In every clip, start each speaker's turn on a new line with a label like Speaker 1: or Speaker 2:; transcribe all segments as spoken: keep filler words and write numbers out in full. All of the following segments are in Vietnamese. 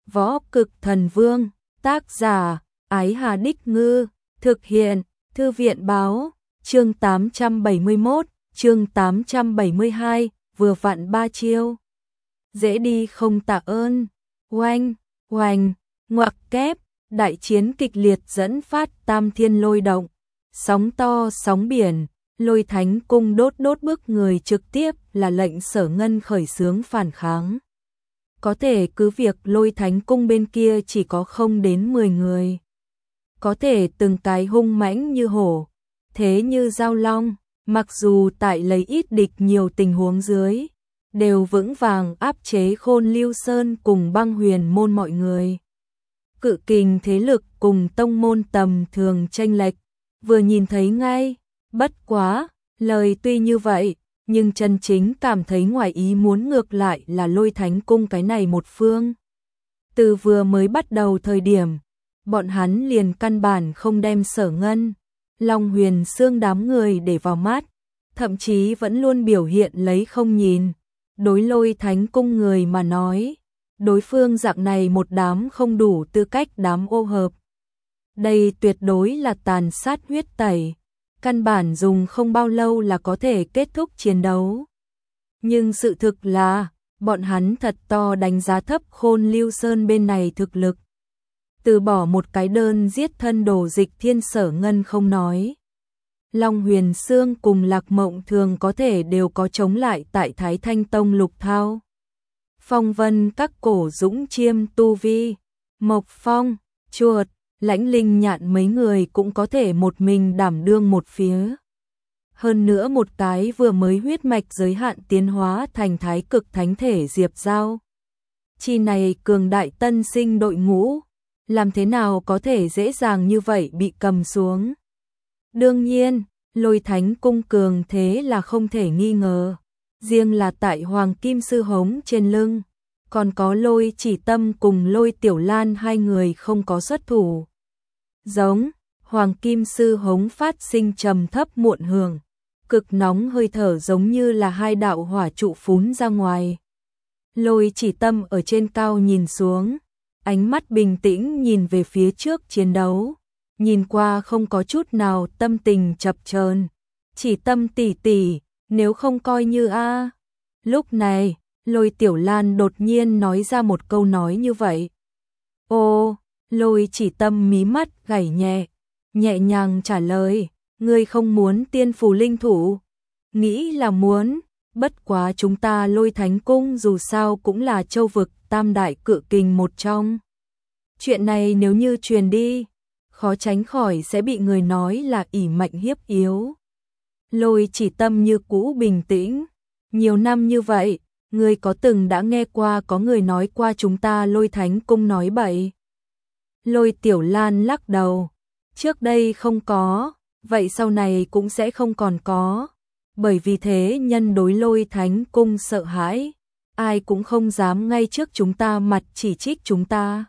Speaker 1: Võ Cực Thần Vương, tác giả, Ái Hà Đích Ngư, thực hiện, Thư viện Báo, chương tám trăm bảy mươi mốt, chương tám trăm bảy mươi hai, vừa vặn ba chiêu. Dễ đi không tạ ơn, oanh, oanh, ngoặc kép, đại chiến kịch liệt dẫn phát tam thiên lôi động, sóng to sóng biển, Lôi Thánh Cung đốt đốt bức người trực tiếp là lệnh Sở Ngân khởi xướng phản kháng. Có thể cứ việc Lôi Thánh Cung bên kia chỉ có không đến mười người. Có thể từng cái hung mãnh như hổ, thế như giao long, mặc dù tại lấy ít địch nhiều tình huống dưới, đều vững vàng áp chế Khôn Lưu Sơn cùng Băng Huyền môn mọi người. Cự kình thế lực cùng tông môn tầm thường chênh lệch, vừa nhìn thấy ngay, bất quá, lời tuy như vậy, nhưng chân chính cảm thấy ngoài ý muốn ngược lại là Lôi Thánh Cung cái này một phương. Từ vừa mới bắt đầu thời điểm, bọn hắn liền căn bản không đem Sở Ngân, Long Huyền Xương đám người để vào mắt, thậm chí vẫn luôn biểu hiện lấy không nhìn. Đối Lôi Thánh Cung người mà nói, đối phương dạng này một đám không đủ tư cách đám ô hợp. Đây tuyệt đối là tàn sát huyết tẩy, căn bản dùng không bao lâu là có thể kết thúc chiến đấu. Nhưng sự thực là, bọn hắn thật to đánh giá thấp Khôn Lưu Sơn bên này thực lực. Từ bỏ một cái đơn giết thân đồ Dịch Thiên Sở Ngân không nói. Long Huyền Xương cùng Lạc Mộng Thường có thể đều có chống lại tại Thái Thanh Tông Lục Thao. Phong Vân các cổ dũng chiêm tu vi, Mộc Phong, Chuột, Lãnh Linh Nhạn mấy người cũng có thể một mình đảm đương một phía. Hơn nữa một cái vừa mới huyết mạch giới hạn tiến hóa thành thái cực thánh thể Diệp Giao. Chi này cường đại tân sinh đội ngũ, làm thế nào có thể dễ dàng như vậy bị cầm xuống. Đương nhiên, Lôi Thánh Cung cường thế là không thể nghi ngờ. Riêng là tại Hoàng Kim Sư Hống trên lưng, còn có Lôi Chỉ Tâm cùng Lôi Tiểu Lan hai người không có xuất thủ. Giống, Hoàng Kim Sư Hống phát sinh trầm thấp muộn hưởng, cực nóng hơi thở giống như là hai đạo hỏa trụ phún ra ngoài. Lôi Chỉ Tâm ở trên cao nhìn xuống, ánh mắt bình tĩnh nhìn về phía trước chiến đấu, nhìn qua không có chút nào tâm tình chập chờn. Chỉ Tâm tỷ tỷ, nếu không coi như a. Lúc này, Lôi Tiểu Lan đột nhiên nói ra một câu nói như vậy. Ô, Lôi Chỉ Tâm mí mắt gảy nhẹ, nhẹ nhàng trả lời, ngươi không muốn tiên phù linh thủ? Nghĩ là muốn, bất quá chúng ta Lôi Thánh Cung dù sao cũng là châu vực tam đại cự kình một trong. Chuyện này nếu như truyền đi, khó tránh khỏi sẽ bị người nói là ỷ mạnh hiếp yếu. Lôi Chỉ Tâm như cũ bình tĩnh, nhiều năm như vậy, ngươi có từng đã nghe qua có người nói qua chúng ta Lôi Thánh Cung nói bậy? Lôi Tiểu Lan lắc đầu, trước đây không có, vậy sau này cũng sẽ không còn có, bởi vì thế nhân đối Lôi Thánh Cung sợ hãi, ai cũng không dám ngay trước chúng ta mặt chỉ trích chúng ta.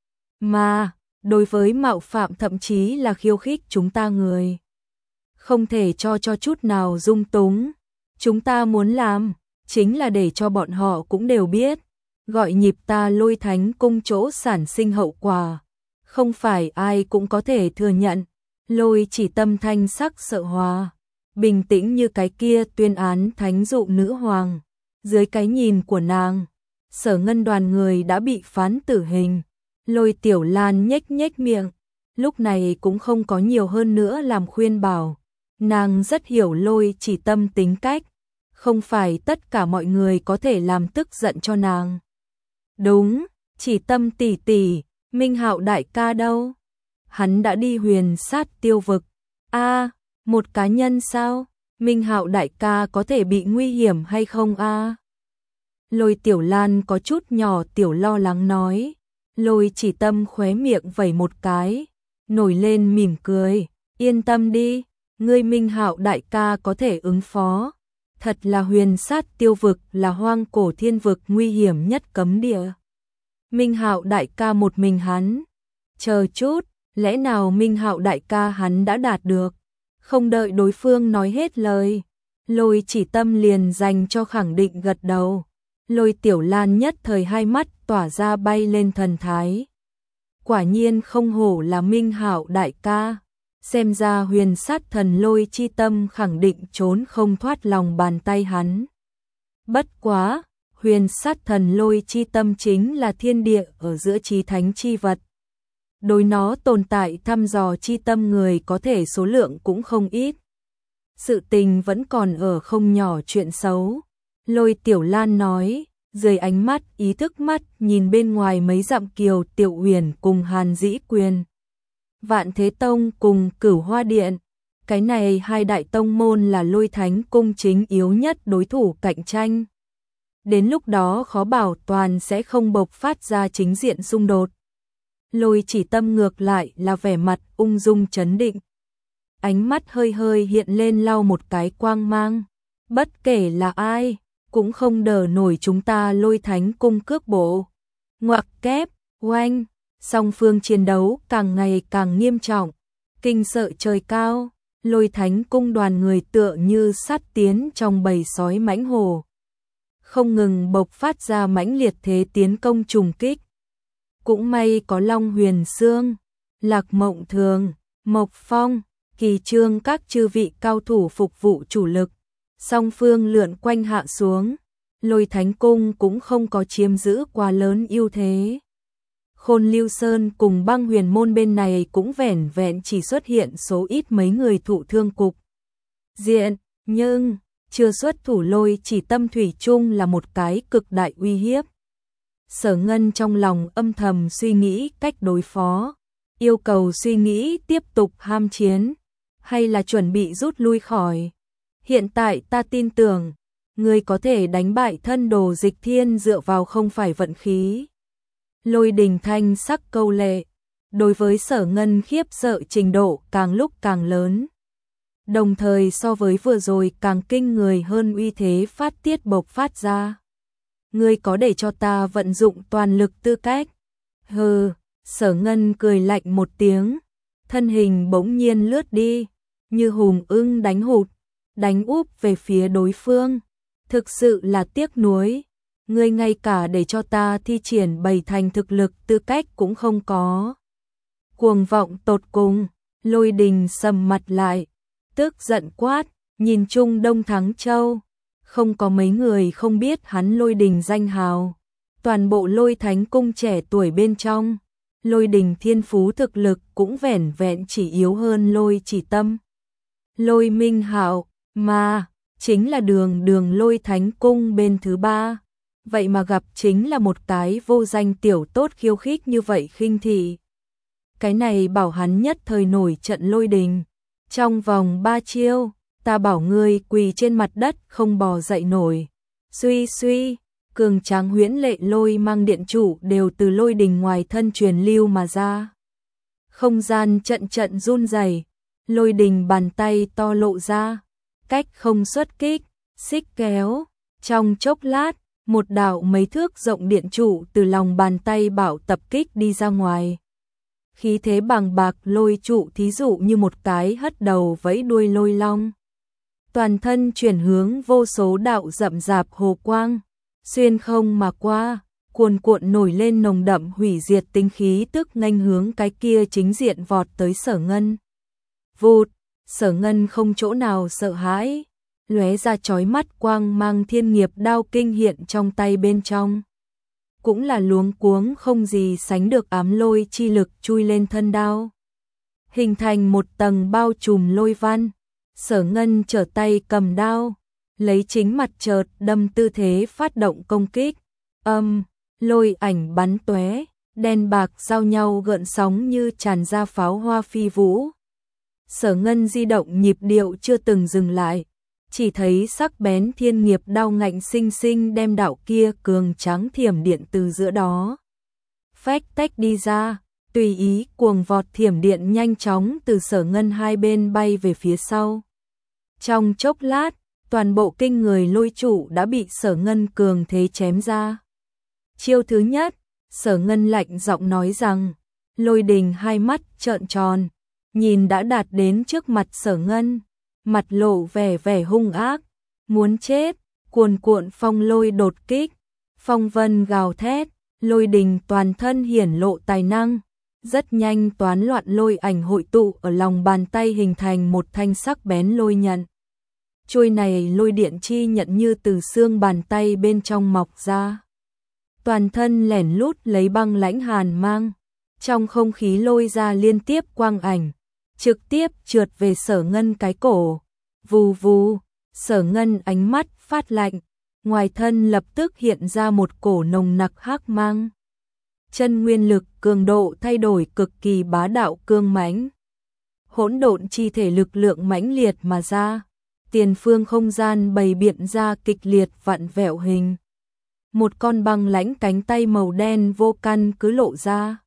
Speaker 1: Mà, đối với mạo phạm thậm chí là khiêu khích chúng ta người, không thể cho cho chút nào dung túng. Chúng ta muốn làm, chính là để cho bọn họ cũng đều biết, gọi nhịp ta Lôi Thánh Cung chỗ sản sinh hậu quả, không phải ai cũng có thể thừa nhận. Lôi Chỉ Tâm thanh sắc sợ hòa, bình tĩnh như cái kia tuyên án thánh dụ nữ hoàng. Dưới cái nhìn của nàng, Sở Ngân đoàn người đã bị phán tử hình. Lôi Tiểu Lan nhếch nhếch miệng, lúc này cũng không có nhiều hơn nữa làm khuyên bảo. Nàng rất hiểu Lôi Chỉ Tâm tính cách, không phải tất cả mọi người có thể làm tức giận cho nàng. Đúng, Chỉ Tâm tỷ tỷ, Minh Hạo đại ca đâu? Hắn đã đi Huyền Sát Tiêu vực. A, à, một cá nhân sao? Minh Hạo đại ca có thể bị nguy hiểm hay không a? À? Lôi Tiểu Lan có chút nhỏ tiểu lo lắng nói. Lôi Chỉ Tâm khóe miệng vẩy một cái, nổi lên mỉm cười, yên tâm đi, ngươi Minh Hạo đại ca có thể ứng phó. Thật là Huyền Sát Tiêu vực là hoang cổ thiên vực nguy hiểm nhất cấm địa. Minh Hạo đại ca một mình hắn, chờ chút, lẽ nào Minh Hạo đại ca hắn đã đạt được? Không đợi đối phương nói hết lời, Lôi Chỉ Tâm liền dành cho khẳng định gật đầu. Lôi Tiểu Lan nhất thời hai mắt tỏa ra bay lên thần thái. Quả nhiên không hổ là Minh Hạo đại ca, xem ra huyền sát thần Lôi chi tâm khẳng định trốn không thoát lòng bàn tay hắn. Bất quá, huyền sát thần Lôi chi tâm chính là thiên địa ở giữa chí thánh chi vật. Đối nó tồn tại thăm dò chi tâm người có thể số lượng cũng không ít. Sự tình vẫn còn ở không nhỏ chuyện xấu. Lôi Tiểu Lan nói, dưới ánh mắt ý thức mắt nhìn bên ngoài mấy dặm Kiều Tiểu Uyển cùng Hàn Dĩ Quyền, Vạn Thế Tông cùng Cửu Hoa Điện. Cái này hai đại tông môn là Lôi Thánh Cung chính yếu nhất đối thủ cạnh tranh. Đến lúc đó khó bảo toàn sẽ không bộc phát ra chính diện xung đột. Lôi Chỉ Tâm ngược lại là vẻ mặt ung dung trấn định. Ánh mắt hơi hơi hiện lên lau một cái quang mang. Bất kể là ai, cũng không đỡ nổi chúng ta Lôi Thánh Cung cước bộ. Ngoặc kép, oanh, song phương chiến đấu càng ngày càng nghiêm trọng. Kinh sợ trời cao, Lôi Thánh Cung đoàn người tựa như sát tiến trong bầy sói mãnh hổ. Không ngừng bộc phát ra mãnh liệt thế tiến công trùng kích. Cũng may có Long Huyền Sương, Lạc Mộng Thường, Mộc Phong, Kỳ Trương các chư vị cao thủ phục vụ chủ lực. Song phương lượn quanh hạ xuống, Lôi Thánh Cung cũng không có chiếm giữ quá lớn ưu thế. Khôn Lưu Sơn cùng Băng Huyền Môn bên này cũng vẻn vẹn chỉ xuất hiện số ít mấy người thụ thương cục diện, nhưng chưa xuất thủ Lôi Chỉ Tâm thủy chung là một cái cực đại uy hiếp. Sở Ngân trong lòng âm thầm suy nghĩ cách đối phó, yêu cầu suy nghĩ tiếp tục ham chiến, hay là chuẩn bị rút lui khỏi. Hiện tại ta tin tưởng, người có thể đánh bại thân đồ Dịch Thiên dựa vào không phải vận khí. Lôi Đình thanh sắc câu lệ, đối với Sở Ngân khiếp sợ trình độ càng lúc càng lớn. Đồng thời so với vừa rồi càng kinh người hơn uy thế phát tiết bộc phát ra. Ngươi có để cho ta vận dụng toàn lực tư cách? Hừ, Sở Ngân cười lạnh một tiếng, thân hình bỗng nhiên lướt đi, như hùng ưng đánh hụt, đánh úp về phía đối phương. Thực sự là tiếc nuối, ngươi ngay cả để cho ta thi triển bảy thành thực lực tư cách cũng không có. Cuồng vọng tột cùng, Lôi Đình sầm mặt lại, tức giận quát, nhìn chung Đông Thắng Châu. Không có mấy người không biết hắn Lôi Đình danh hào. Toàn bộ Lôi Thánh Cung trẻ tuổi bên trong, Lôi Đình thiên phú thực lực cũng vẻn vẹn chỉ yếu hơn Lôi Chỉ Tâm. Lôi Minh Hạo, mà, chính là đường đường Lôi Thánh Cung bên thứ ba. Vậy mà gặp chính là một cái vô danh tiểu tốt khiêu khích như vậy khinh thị. Cái này bảo hắn nhất thời nổi trận Lôi Đình. Trong vòng ba chiêu, ta bảo ngươi quỳ trên mặt đất không bò dậy nổi. Suy suy, cường tráng huyễn lệ lôi mang điện chủ đều từ Lôi Đình ngoài thân truyền lưu mà ra. Không gian trận trận run rẩy, Lôi Đình bàn tay to lộ ra, cách không xuất kích, xích kéo. Trong chốc lát, một đạo mấy thước rộng điện trụ từ lòng bàn tay bảo tập kích đi ra ngoài. Khí thế bàng bạc lôi trụ thí dụ như một cái hất đầu vẫy đuôi lôi long. Toàn thân chuyển hướng vô số đạo rậm rạp hồ quang, xuyên không mà qua, cuồn cuộn nổi lên nồng đậm hủy diệt tinh khí tức nghênh hướng cái kia chính diện vọt tới Sở Ngân. Vụt, Sở Ngân không chỗ nào sợ hãi, lóe ra chói mắt quang mang thiên nghiệp đao kinh hiện trong tay bên trong. Cũng là luống cuống không gì sánh được ám lôi chi lực chui lên thân đao. Hình thành một tầng bao trùm lôi văn, Sở Ngân trở tay cầm đao, lấy chính mặt chợt đâm tư thế phát động công kích. Âm, lôi ảnh bắn tóe, đen bạc giao nhau gợn sóng như tràn ra pháo hoa phi vũ. Sở Ngân di động nhịp điệu chưa từng dừng lại, chỉ thấy sắc bén thiên nghiệp đao ngạnh sinh sinh đem đạo kia cường tráng thiểm điện từ giữa đó phách tách đi ra, tùy ý cuồng vọt thiểm điện nhanh chóng từ Sở Ngân hai bên bay về phía sau. Trong chốc lát, toàn bộ kinh người lôi trụ đã bị Sở Ngân cường thế chém ra. Chiêu thứ nhất, Sở Ngân lạnh giọng nói rằng, Lôi Đình hai mắt trợn tròn, nhìn đã đạt đến trước mặt Sở Ngân, mặt lộ vẻ vẻ hung ác, muốn chết, cuồn cuộn phong lôi đột kích, Phong vân gào thét, Lôi Đình toàn thân hiển lộ tài năng. Rất nhanh toán loạn lôi ảnh hội tụ ở lòng bàn tay hình thành một thanh sắc bén lôi nhận. Chuôi này lôi điện chi nhận như từ xương bàn tay bên trong mọc ra. Toàn thân lẻn lút lấy băng lãnh hàn mang. Trong không khí lôi ra liên tiếp quang ảnh. Trực tiếp trượt về Sở Ngân cái cổ. Vù vù, Sở Ngân ánh mắt phát lạnh. Ngoài thân lập tức hiện ra một cổ nồng nặc hắc mang. Chân nguyên lực cường độ thay đổi cực kỳ bá đạo cương mãnh. Hỗn độn chi thể lực lượng mãnh liệt mà ra. Tiền phương không gian bày biện ra kịch liệt vặn vẹo hình. Một con băng lãnh cánh tay màu đen vô căn cứ lộ ra.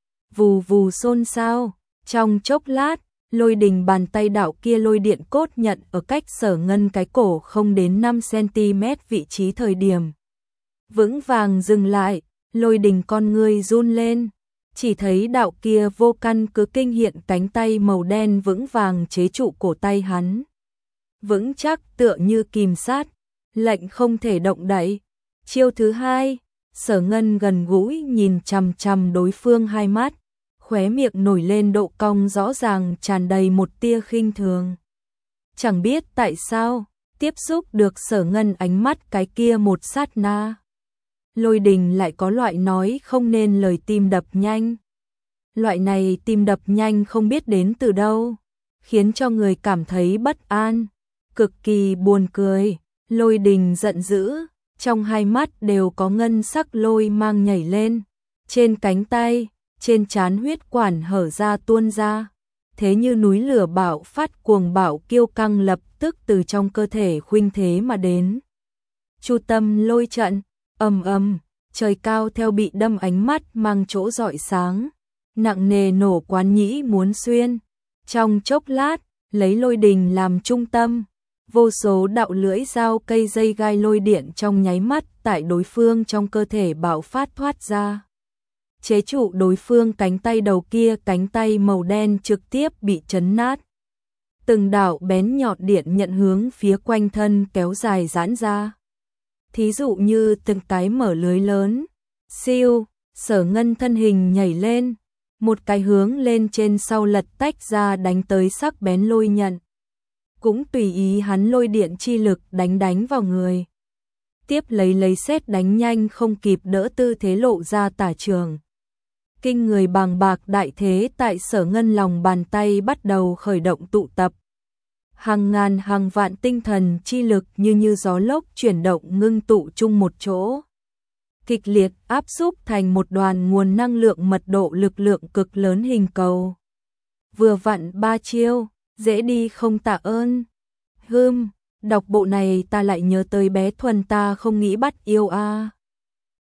Speaker 1: Vù vù xôn xao, trong chốc lát, Lôi Đình bàn tay đạo kia lôi điện cốt nhận ở cách Sở Ngân cái cổ không đến năm xăng-ti-mét vị trí thời điểm. Vững vàng dừng lại, Lôi Đình con ngươi run lên, chỉ thấy đạo kia vô căn cứ kinh hiện cánh tay màu đen vững vàng chế trụ cổ tay hắn. Vững chắc tựa như kìm sát, lệnh không thể động đậy. Chiêu thứ hai, Sở Ngân gần gũi nhìn chằm chằm đối phương hai mắt, khóe miệng nổi lên độ cong rõ ràng tràn đầy một tia khinh thường. Chẳng biết tại sao, tiếp xúc được Sở Ngân ánh mắt cái kia một sát na. Lôi Đình lại có loại nói không nên lời tim đập nhanh. Loại này tim đập nhanh không biết đến từ đâu, khiến cho người cảm thấy bất an, cực kỳ buồn cười. Lôi Đình giận dữ, trong hai mắt đều có ngân sắc lôi mang nhảy lên, trên cánh tay, trên trán huyết quản hở ra tuôn ra, thế như núi lửa bạo phát cuồng bạo kiêu căng lập tức từ trong cơ thể khuynh thế mà đến. Chu tâm lôi trận, ầm ầm, trời cao theo bị đâm ánh mắt mang chỗ rọi sáng, nặng nề nổ quán nhĩ muốn xuyên. Trong chốc lát, lấy Lôi Đình làm trung tâm, vô số đạo lưỡi dao cây dây gai lôi điện trong nháy mắt tại đối phương trong cơ thể bạo phát thoát ra. Chế trụ đối phương cánh tay đầu kia, cánh tay màu đen trực tiếp bị chấn nát. Từng đạo bén nhọn điện nhận hướng phía quanh thân kéo dài giãn ra. Thí dụ như từng cái mở lưới lớn. Siêu, Sở Ngân thân hình nhảy lên, một cái hướng lên trên sau lật tách ra đánh tới sắc bén lôi nhận. Cũng tùy ý hắn lôi điện chi lực đánh đánh vào người. Tiếp lấy lấy sét đánh nhanh không kịp đỡ tư thế lộ ra tả trường. Kinh người bàng bạc đại thế tại Sở Ngân lòng bàn tay bắt đầu khởi động tụ tập. Hàng ngàn hàng vạn tinh thần chi lực như như gió lốc chuyển động ngưng tụ chung một chỗ. Kịch liệt áp xúc thành một đoàn nguồn năng lượng mật độ lực lượng cực lớn hình cầu. Vừa vặn ba chiêu, dễ đi không tạ ơn. Hưm, đọc bộ này ta lại nhớ tới bé Thuần ta không nghĩ bắt yêu a. À.